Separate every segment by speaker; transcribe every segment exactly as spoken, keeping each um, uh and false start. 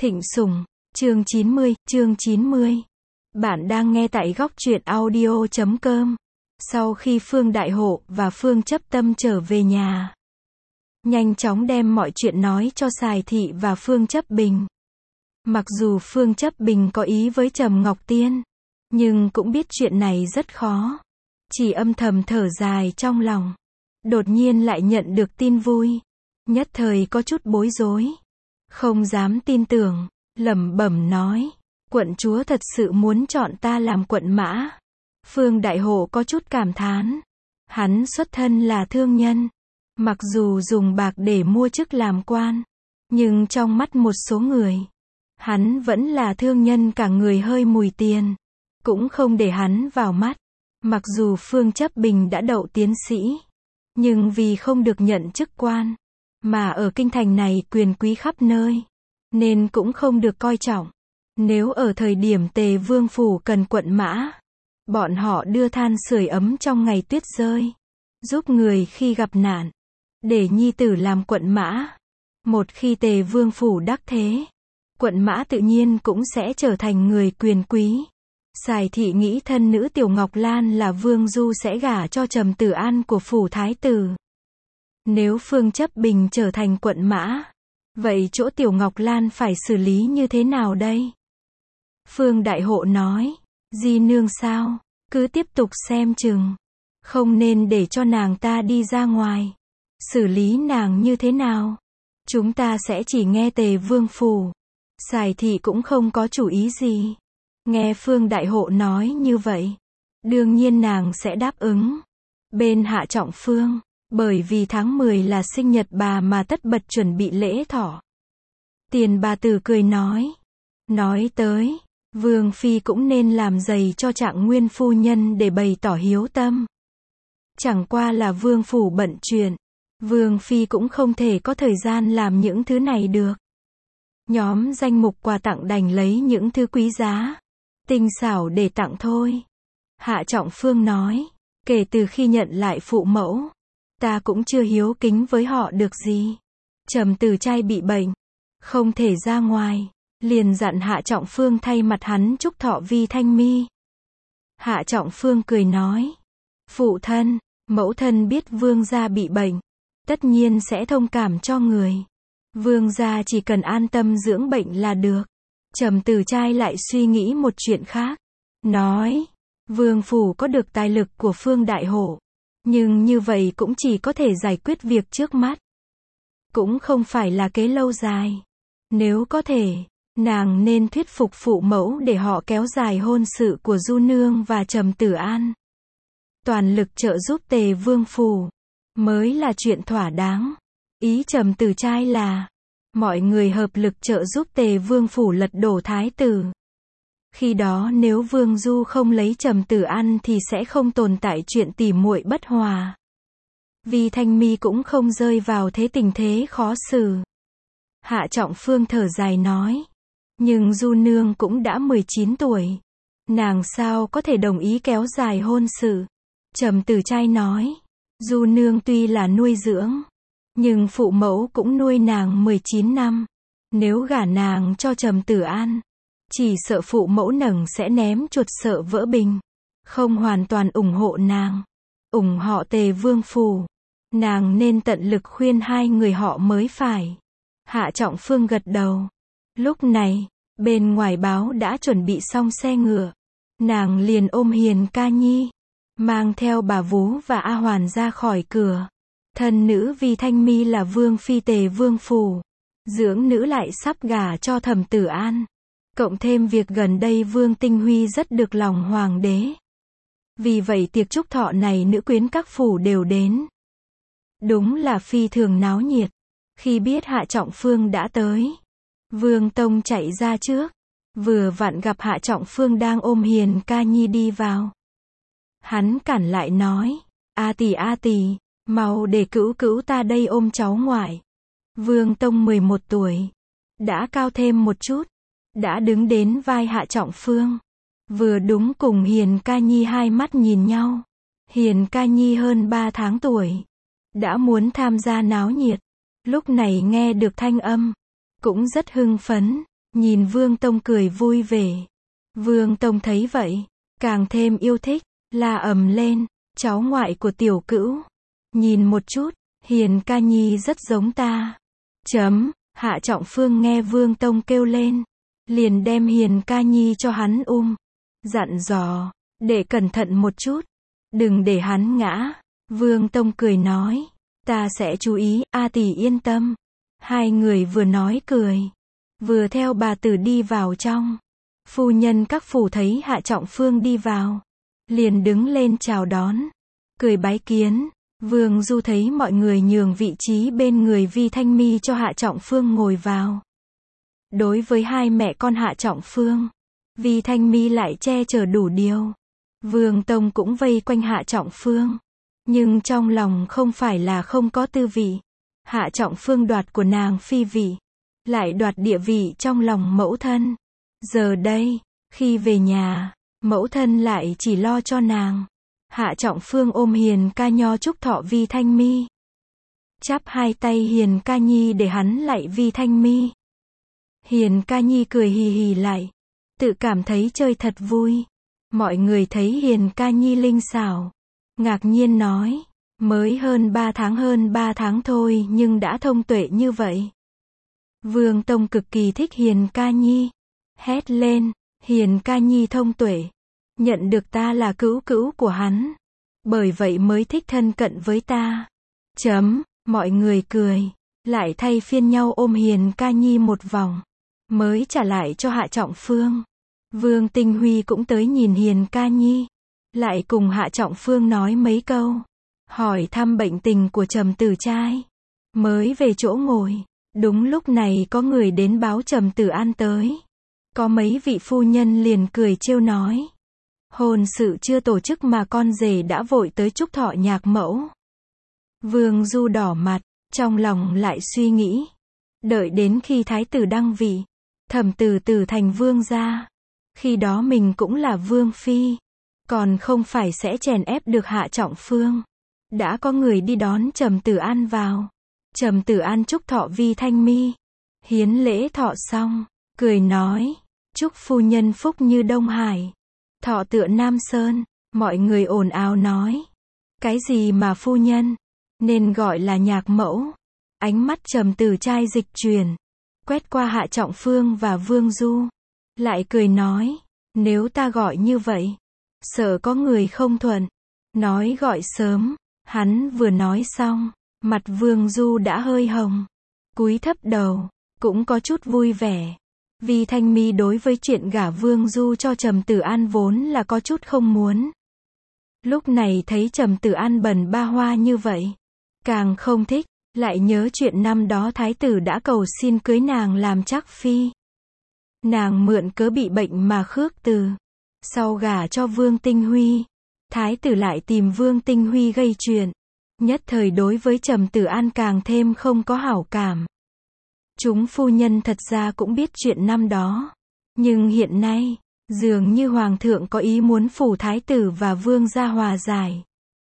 Speaker 1: Thịnh Sủng, chương chín mươi, chương chín mươi. Bạn đang nghe tại góc truyện audio chấm com. Sau khi Phương Đại Hộ và Phương Chấp Tâm trở về nhà, nhanh chóng đem mọi chuyện nói cho Sài Thị và Phương Chấp Bình. Mặc dù Phương Chấp Bình có ý với Trầm Ngọc Tiên, nhưng cũng biết chuyện này rất khó. Chỉ âm thầm thở dài trong lòng. Đột nhiên lại nhận được tin vui. Nhất thời có chút bối rối. Không dám tin tưởng, lẩm bẩm nói, quận chúa thật sự muốn chọn ta làm quận mã. Phương Đại Hộ có chút cảm thán. Hắn xuất thân là thương nhân. Mặc dù dùng bạc để mua chức làm quan, nhưng trong mắt một số người, hắn vẫn là thương nhân cả người hơi mùi tiền. Cũng không để hắn vào mắt. Mặc dù Phương Chấp Bình đã đậu tiến sĩ, nhưng vì không được nhận chức quan, mà ở kinh thành này quyền quý khắp nơi, nên cũng không được coi trọng. Nếu ở thời điểm Tề Vương phủ cần quận mã, bọn họ đưa than sưởi ấm trong ngày tuyết rơi, giúp người khi gặp nạn, để nhi tử làm quận mã. Một khi Tề Vương phủ đắc thế, quận mã tự nhiên cũng sẽ trở thành người quyền quý. Sài Thị nghĩ thân nữ Tiểu Ngọc Lan là Vương Du sẽ gả cho Trầm Tử An của phủ thái tử. Nếu Phương Chấp Bình trở thành quận mã, vậy chỗ Tiểu Ngọc Lan phải xử lý như thế nào đây? Phương Đại Hộ nói, di nương sao, cứ tiếp tục xem chừng, không nên để cho nàng ta đi ra ngoài. Xử lý nàng như thế nào? Chúng ta sẽ chỉ nghe Tề Vương phủ. Sài Thị cũng không có chủ ý gì. Nghe Phương Đại Hộ nói như vậy, đương nhiên nàng sẽ đáp ứng. Bên Hạ Trọng Phương, bởi vì tháng mười là sinh nhật bà mà tất bật chuẩn bị lễ thọ. Tiền bà tử cười nói, nói tới, Vương Phi cũng nên làm giày cho Trạng Nguyên phu nhân để bày tỏ hiếu tâm. Chẳng qua là Vương phủ bận chuyện, Vương Phi cũng không thể có thời gian làm những thứ này được. Nhóm danh mục quà tặng đành lấy những thứ quý giá, tinh xảo để tặng thôi. Hạ Trọng Phương nói, kể từ khi nhận lại phụ mẫu, ta cũng chưa hiếu kính với họ được gì. Trầm Tử Trai bị bệnh, không thể ra ngoài, liền dặn Hạ Trọng Phương thay mặt hắn chúc thọ Vi Thanh Mi. Hạ Trọng Phương cười nói, phụ thân, mẫu thân biết vương gia bị bệnh, tất nhiên sẽ thông cảm cho người. Vương gia chỉ cần an tâm dưỡng bệnh là được. Trầm Tử Trai lại suy nghĩ một chuyện khác, nói, vương phủ có được tài lực của Phương Đại Hộ, nhưng như vậy cũng chỉ có thể giải quyết việc trước mắt, cũng không phải là kế lâu dài. Nếu có thể, nàng nên thuyết phục phụ mẫu để họ kéo dài hôn sự của Du Nương và Trầm Tử An. Toàn lực trợ giúp Tề Vương phủ, mới là chuyện thỏa đáng. Ý Trầm Tử Trai là, mọi người hợp lực trợ giúp Tề Vương phủ lật đổ thái tử. Khi đó nếu Vương Du không lấy Trầm Tử An thì sẽ không tồn tại chuyện tỉ muội bất hòa. Vi Thanh Mi cũng không rơi vào thế tình thế khó xử. Hạ Trọng Phương thở dài nói, nhưng Du Nương cũng đã mười chín tuổi, nàng sao có thể đồng ý kéo dài hôn sự? Trầm Tử Trai nói, Du Nương tuy là nuôi dưỡng, nhưng phụ mẫu cũng nuôi nàng mười chín năm. Nếu gả nàng cho Trầm Tử An, chỉ sợ phụ mẫu nấng sẽ ném chuột sợ vỡ bình, không hoàn toàn ủng hộ nàng, ủng họ Tề Vương phủ. Nàng nên tận lực khuyên hai người họ mới phải. Hạ Trọng Phương gật đầu. Lúc này, bên ngoài báo đã chuẩn bị xong xe ngựa. Nàng liền ôm Hiền Ca Nhi, mang theo bà Vú và A Hoàn ra khỏi cửa. Thân nữ Vi Thanh Mi là Vương Phi Tề Vương phủ, dưỡng nữ lại sắp gả cho Trầm Tử An. Cộng thêm việc gần đây Vương Tinh Huy rất được lòng hoàng đế. Vì vậy tiệc chúc thọ này nữ quyến các phủ đều đến. Đúng là phi thường náo nhiệt. Khi biết Hạ Trọng Phương đã tới, Vương Tông chạy ra trước, vừa vặn gặp Hạ Trọng Phương đang ôm Hiền Ca Nhi đi vào. Hắn cản lại nói, A tỷ A tỷ, mau để cữu cữu ta đây ôm cháu ngoại. Vương Tông mười một tuổi, đã cao thêm một chút, đã đứng đến vai Hạ Trọng Phương, vừa đúng cùng Hiền Ca Nhi hai mắt nhìn nhau. Hiền Ca Nhi hơn ba tháng tuổi, đã muốn tham gia náo nhiệt, lúc này nghe được thanh âm, cũng rất hưng phấn. nhìn Vương Tông cười vui vẻ. Vương Tông thấy vậy, càng thêm yêu thích, la ầm lên, cháu ngoại của tiểu cữu. Nhìn một chút, Hiền ca nhi rất giống ta. Chấm, Hạ Trọng Phương nghe Vương Tông kêu lên, liền đem Hiền ca nhi cho hắn ôm, dặn dò, để cẩn thận một chút, đừng để hắn ngã. Vương Tông cười nói, ta sẽ chú ý, A tỷ yên tâm. Hai người vừa nói cười, vừa theo bà tử đi vào trong. Phu nhân các phủ thấy Hạ Trọng Phương đi vào, liền đứng lên chào đón, cười bái kiến. Vương Du thấy mọi người nhường vị trí bên người Vi Thanh Mi cho Hạ Trọng Phương ngồi vào. Đối với hai mẹ con Hạ Trọng Phương, Vi Thanh Mi lại che chở đủ điều. Vương Tông cũng vây quanh Hạ Trọng Phương, nhưng trong lòng không phải là không có tư vị. Hạ Trọng Phương đoạt của nàng phi vị, lại đoạt địa vị trong lòng mẫu thân. Giờ đây, khi về nhà, mẫu thân lại chỉ lo cho nàng. Hạ Trọng Phương ôm Hiền ca nho chúc thọ Vi Thanh Mi, chắp hai tay Hiền ca nhi để hắn lạy Vi Thanh Mi. Hiền ca nhi cười hì hì lại, tự cảm thấy chơi thật vui. Mọi người thấy Hiền ca nhi linh xảo, ngạc nhiên nói, mới hơn ba tháng hơn ba tháng thôi nhưng đã thông tuệ như vậy. Vương Tông cực kỳ thích Hiền ca nhi, hét lên, Hiền ca nhi thông tuệ, nhận được ta là cữu cữu của hắn, bởi vậy mới thích thân cận với ta. Chấm, mọi người cười, lại thay phiên nhau ôm Hiền ca nhi một vòng, mới trả lại cho Hạ Trọng Phương. Vương Tinh Huy cũng tới nhìn Hiền ca nhi, lại cùng Hạ Trọng Phương nói mấy câu, hỏi thăm bệnh tình của Trầm Tử trai, mới về chỗ ngồi. Đúng lúc này có người đến báo Trầm Tử An tới. Có mấy vị phu nhân liền cười trêu nói, hôn sự chưa tổ chức mà con rể đã vội tới chúc thọ nhạc mẫu. Vương Du đỏ mặt, trong lòng lại suy nghĩ, đợi đến khi thái tử đăng vị, Thẩm Tử Tử thành vương gia, khi đó mình cũng là vương phi, còn không phải sẽ chèn ép được Hạ Trọng Phương. Đã có người đi đón Trầm Tử An vào. Trầm Tử An chúc thọ Vi Thanh Mi, hiến lễ thọ xong, cười nói, chúc phu nhân phúc như Đông Hải, thọ tựa Nam Sơn. Mọi người ồn ào nói, cái gì mà phu nhân, nên gọi là nhạc mẫu. Ánh mắt Trầm Tử trai dịch chuyển, quét qua Hạ Trọng Phương và Vương Du, lại cười nói, nếu ta gọi như vậy, sợ có người không thuận, nói gọi sớm. Hắn vừa nói xong, mặt Vương Du đã hơi hồng, cúi thấp đầu, cũng có chút vui vẻ. Vi Thanh Mi đối với chuyện gả Vương Du cho Trầm Tử An vốn là có chút không muốn. Lúc này thấy Trầm Tử An bần ba hoa như vậy, càng không thích, lại nhớ chuyện năm đó thái tử đã cầu xin cưới nàng làm trác phi. Nàng mượn cớ bị bệnh mà khước từ, sau gả cho Vương Tinh Huy, thái tử lại tìm Vương Tinh Huy gây chuyện, nhất thời đối với Trầm Tử An càng thêm không có hảo cảm. Chúng phu nhân thật ra cũng biết chuyện năm đó, nhưng hiện nay, dường như Hoàng thượng có ý muốn phủ thái tử và vương gia hòa giải.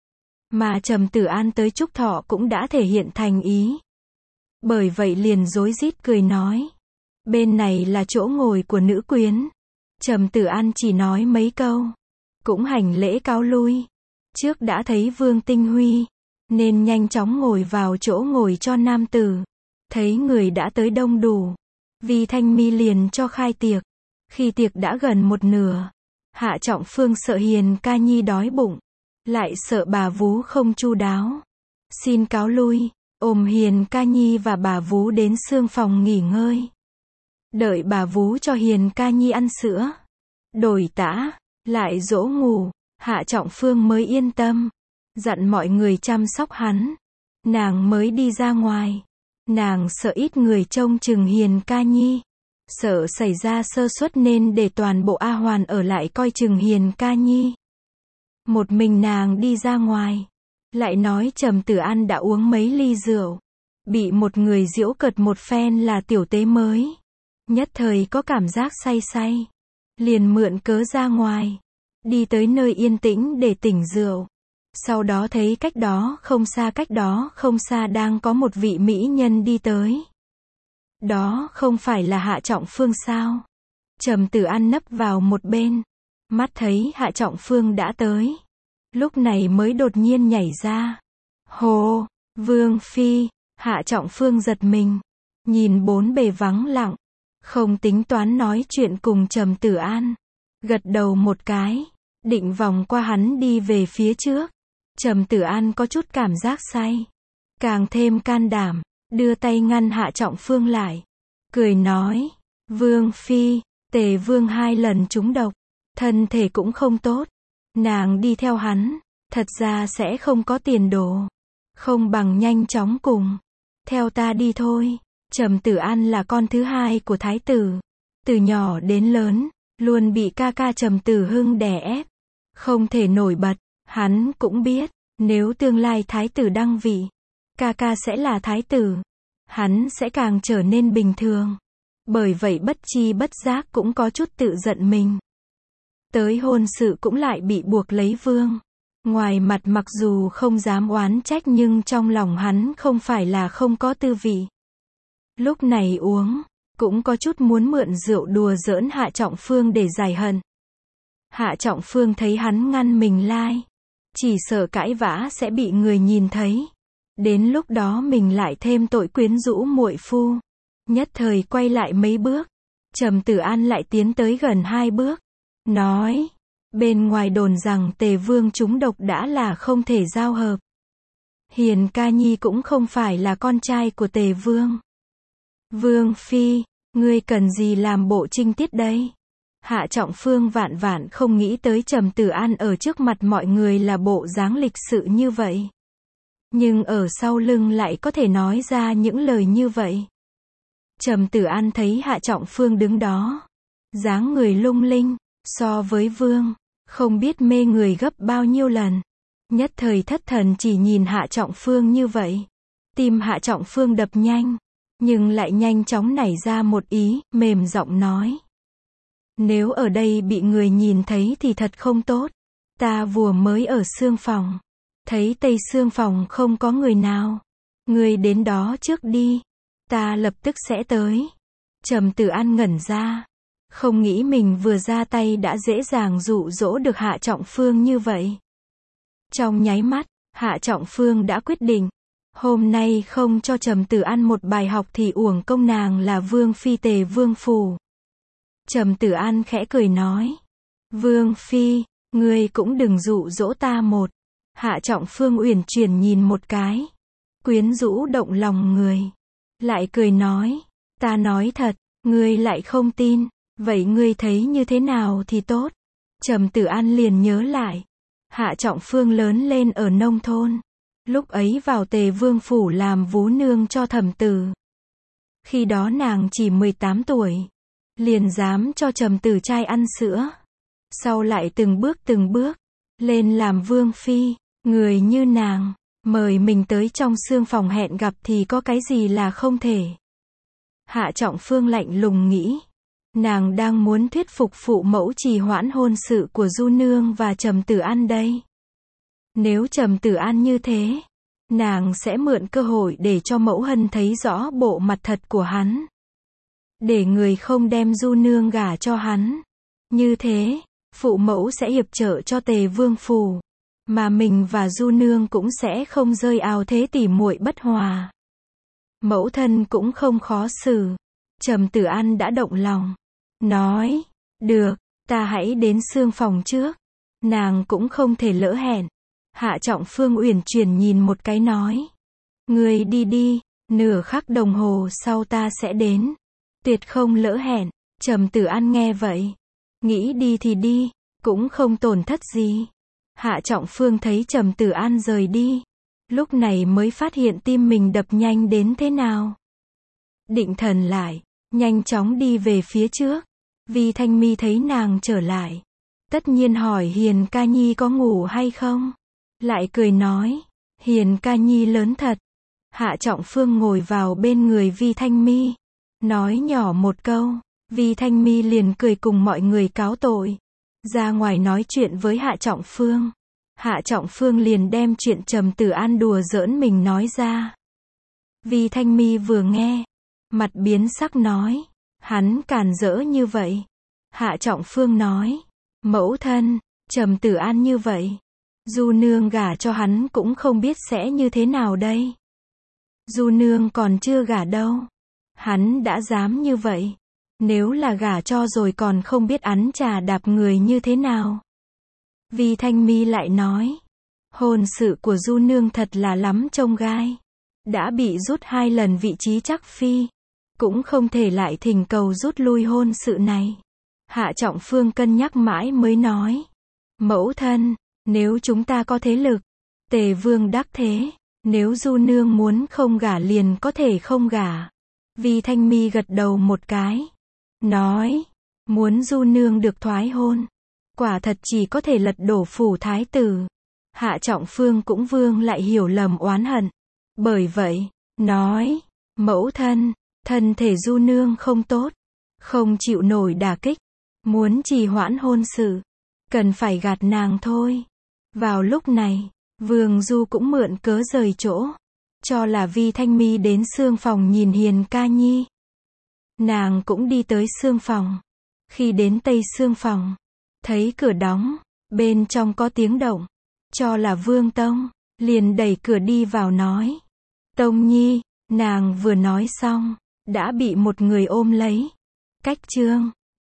Speaker 1: Mà Trầm Tử An tới chúc thọ cũng đã thể hiện thành ý. Bởi vậy liền rối rít cười nói, bên này là chỗ ngồi của nữ quyến. Trầm Tử An chỉ nói mấy câu, cũng hành lễ cáo lui. Trước đã thấy Vương Tinh Huy, nên nhanh chóng ngồi vào chỗ ngồi cho nam tử. Thấy người đã tới đông đủ, Vi Thanh Mi liền cho khai tiệc. Khi tiệc đã gần một nửa, Hạ Trọng Phương sợ Hiền ca nhi đói bụng, lại sợ bà vú không chu đáo, xin cáo lui, ôm Hiền ca nhi và bà vú đến sương phòng nghỉ ngơi. Đợi bà vú cho Hiền ca nhi ăn sữa, đổi tã, lại dỗ ngủ, Hạ Trọng Phương mới yên tâm, dặn mọi người chăm sóc hắn. Nàng mới đi ra ngoài. Nàng sợ ít người trông chừng Hiền ca nhi, sợ xảy ra sơ suất nên để toàn bộ A Hoàn ở lại coi chừng Hiền ca nhi. Một mình nàng đi ra ngoài, lại nói Trầm Tử An đã uống mấy ly rượu, bị một người giễu cợt một phen là tiểu tế mới, nhất thời có cảm giác say say, liền mượn cớ ra ngoài, đi tới nơi yên tĩnh để tỉnh rượu. Sau đó thấy cách đó không xa cách đó không xa đang có một vị mỹ nhân đi tới. Đó không phải là Hạ Trọng Phương sao? Trầm Tử An nấp vào một bên, mắt thấy Hạ Trọng Phương đã tới. Lúc này mới đột nhiên nhảy ra. Hồ, Vương Phi, Hạ Trọng Phương giật mình, nhìn bốn bề vắng lặng, không tính toán nói chuyện cùng Trầm Tử An. Gật đầu một cái, định vòng qua hắn đi về phía trước. Trầm Tử An có chút cảm giác say, càng thêm can đảm, đưa tay ngăn Hạ Trọng Phương lại, cười nói, Vương Phi, Tề Vương hai lần trúng độc, thân thể cũng không tốt, nàng đi theo hắn, thật ra sẽ không có tiền đồ, không bằng nhanh chóng cùng, theo ta đi thôi. Trầm Tử An là con thứ hai của thái tử, từ nhỏ đến lớn, luôn bị ca ca Trầm Tử Hưng đè ép, không thể nổi bật, hắn cũng biết, nếu tương lai thái tử đăng vị, ca ca sẽ là thái tử, hắn sẽ càng trở nên bình thường. Bởi vậy bất chi bất giác cũng có chút tự giận mình. Tới hôn sự cũng lại bị buộc lấy vương. Ngoài mặt mặc dù không dám oán trách nhưng trong lòng hắn không phải là không có tư vị. Lúc này uống, cũng có chút muốn mượn rượu đùa giỡn Hạ Trọng Phương để giải hận. Hạ Trọng Phương thấy hắn ngăn mình lai, chỉ sợ cãi vã sẽ bị người nhìn thấy. Đến lúc đó mình lại thêm tội quyến rũ muội phu. Nhất thời quay lại mấy bước, Trầm Tử An lại tiến tới gần hai bước, nói, bên ngoài đồn rằng Tề Vương trúng độc đã là không thể giao hợp. Hiền ca nhi cũng không phải là con trai của Tề Vương. Vương Phi, ngươi cần gì làm bộ trinh tiết đây? Hạ Trọng Phương vạn vạn không nghĩ tới Trầm Tử An ở trước mặt mọi người là bộ dáng lịch sự như vậy. Nhưng ở sau lưng lại có thể nói ra những lời như vậy. Trầm Tử An thấy Hạ Trọng Phương đứng đó, dáng người lung linh, so với vương, không biết mê người gấp bao nhiêu lần. Nhất thời thất thần chỉ nhìn Hạ Trọng Phương như vậy. Tim Hạ Trọng Phương đập nhanh, nhưng lại nhanh chóng nảy ra một ý, mềm giọng nói. Nếu ở đây bị người nhìn thấy thì thật không tốt. Ta vừa mới ở xương phòng, thấy tây xương phòng không có người nào. Người đến đó trước đi, ta lập tức sẽ tới. Trầm Tử An ngẩn ra, không nghĩ mình vừa ra tay đã dễ dàng dụ dỗ được Hạ Trọng Phương như vậy. Trong nháy mắt, Hạ Trọng Phương đã quyết định, hôm nay không cho Trầm Tử An một bài học thì uổng công nàng là Vương Phi Tề Vương phủ. Trầm Tử An khẽ cười nói, Vương Phi, ngươi cũng đừng dụ dỗ ta một. Hạ Trọng Phương uyển chuyển nhìn một cái, quyến rũ động lòng người, lại cười nói, ta nói thật, ngươi lại không tin, vậy ngươi thấy như thế nào thì tốt. Trầm Tử An liền nhớ lại, Hạ Trọng Phương lớn lên ở nông thôn, lúc ấy vào Tề Vương phủ làm vú nương cho thẩm tử. Khi đó nàng chỉ mười tám tuổi, liền dám cho Trầm Tử trai ăn sữa. Sau lại từng bước từng bước, lên làm Vương Phi, người như nàng, mời mình tới trong xương phòng hẹn gặp thì có cái gì là không thể. Hạ Trọng Phương lạnh lùng nghĩ, nàng đang muốn thuyết phục phụ mẫu trì hoãn hôn sự của Du Nương và Trầm Tử An đây. Nếu Trầm Tử An như thế, nàng sẽ mượn cơ hội để cho mẫu hân thấy rõ bộ mặt thật của hắn. Để người không đem Du Nương gả cho hắn. Như thế, phụ mẫu sẽ hiệp trợ cho Tề Vương phủ, mà mình và Du Nương cũng sẽ không rơi ào thế tỉ muội bất hòa. Mẫu thân cũng không khó xử. Trầm Tử An đã động lòng, nói, được, ta hãy đến xương phòng trước. Nàng cũng không thể lỡ hẹn. Hạ Trọng Phương uyển chuyển nhìn một cái nói, người đi đi, nửa khắc đồng hồ sau ta sẽ đến, tuyệt không lỡ hẹn. Trầm Tử An nghe vậy, nghĩ đi thì đi, cũng không tổn thất gì. Hạ Trọng Phương thấy Trầm Tử An rời đi, lúc này mới phát hiện tim mình đập nhanh đến thế nào. Định thần lại, nhanh chóng đi về phía trước. Vi Thanh Mi thấy nàng trở lại, tất nhiên hỏi Hiền ca nhi có ngủ hay không. Lại cười nói, Hiền ca nhi lớn thật. Hạ Trọng Phương ngồi vào bên người Vi Thanh Mi, nói nhỏ một câu. Vi Thanh Mi liền cười cùng mọi người cáo tội, ra ngoài nói chuyện với Hạ Trọng Phương. Hạ Trọng Phương liền đem chuyện Trầm Tử An đùa giỡn mình nói ra. Vi Thanh Mi vừa nghe, mặt biến sắc nói. Hắn càn rỡ như vậy. Hạ Trọng Phương nói. Mẫu thân, Trầm Tử An như vậy. Du nương gả cho hắn cũng không biết sẽ như thế nào đây. Du nương còn chưa gả đâu. Hắn đã dám như vậy. Nếu là gả cho rồi còn không biết ắn trà đạp người như thế nào. Vi Thanh Mi lại nói. Hôn sự của Du nương thật là lắm trông gai. Đã bị rút hai lần vị trí chắc phi. Cũng không thể lại thỉnh cầu rút lui hôn sự này. Hạ Trọng Phương cân nhắc mãi mới nói. Mẫu thân, nếu chúng ta có thế lực, Tề Vương đắc thế, nếu Du nương muốn không gả liền có thể không gả. Vi Thanh Mi gật đầu một cái. Nói, muốn Du nương được thoái hôn. Quả thật chỉ có thể lật đổ phủ thái tử. Hạ Trọng Phương cũng vương lại hiểu lầm oán hận. Bởi vậy, nói, mẫu thân, thân thể Du nương không tốt, không chịu nổi đả kích, muốn trì hoãn hôn sự, cần phải gạt nàng thôi. Vào lúc này, Vương Du cũng mượn cớ rời chỗ, cho là Vi Thanh Mi đến xương phòng nhìn Hiền ca nhi. Nàng cũng đi tới xương phòng. Khi đến tây xương phòng, thấy cửa đóng, bên trong có tiếng động, cho là Vương Tông, liền đẩy cửa đi vào nói. Tông nhi, nàng vừa nói xong, đã bị một người ôm lấy. Cách chương